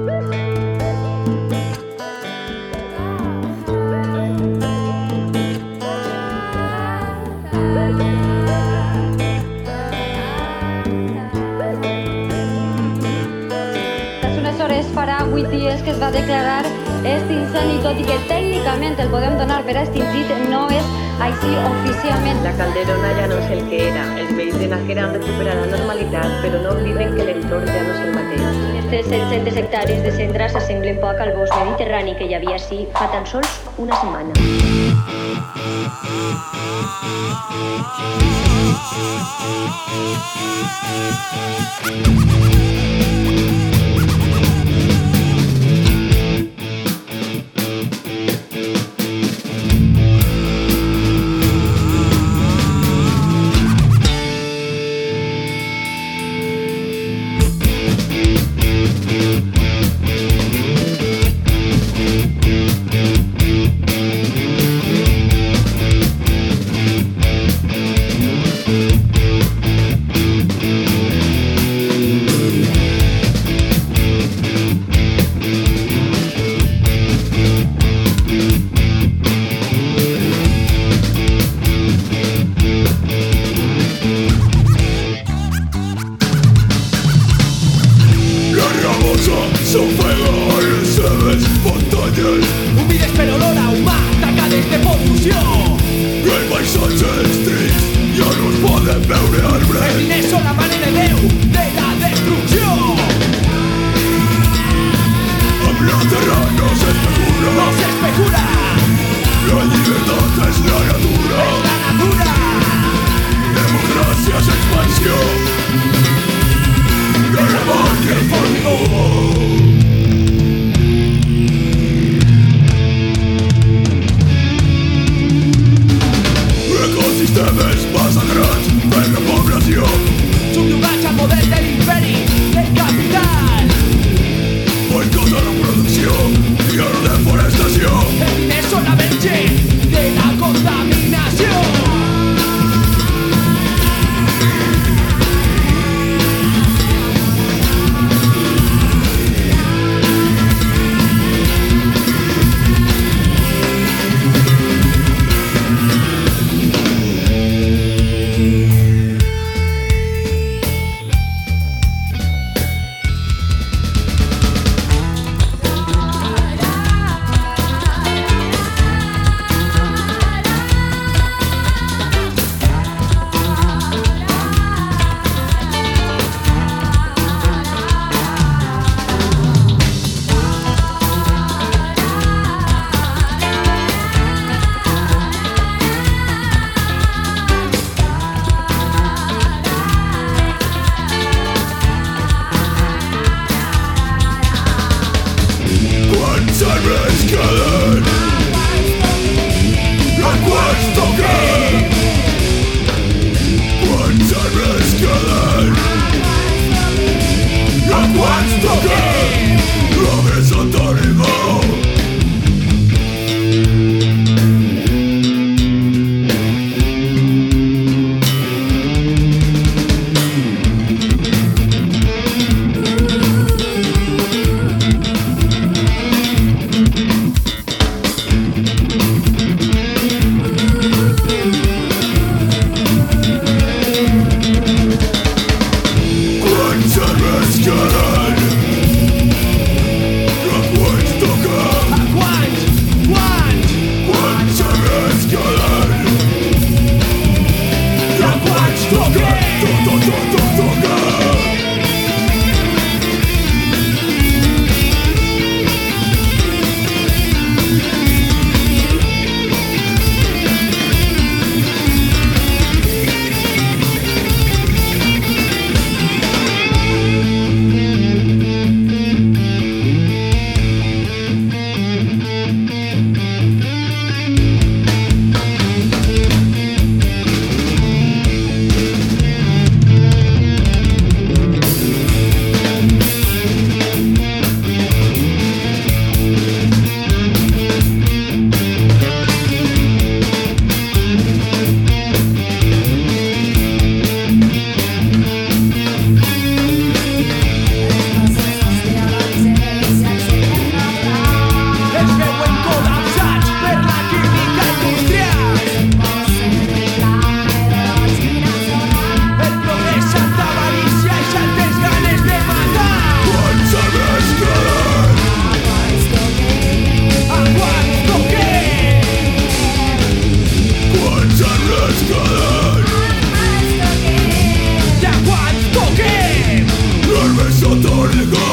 Unes hores farà 8 dies que es va declarar este incendi, tot i que tècnicament el podem donar per extingit, no és així oficialment. La Calderona ja no és el que era. Els veïns de Nájera han recuperat la normalitat, però no obliden que l'entorn ja no és el mateix. Aquestes 700 hectàrees de cendra s'assemblen poc al bosc mediterrani que hi havia ací fa tan sols una setmana. Humides per olor a humà, tacades de pol·lució. El paisatge és trist, ja no es poden veure arbres. Els diners són la mare de Déu de la destrucció. Amb la terra no s'especula. No s'especula. La llibertat és la natura. És la natura. Democràcia és expansió. Guerra, mort i el formigó. Barriga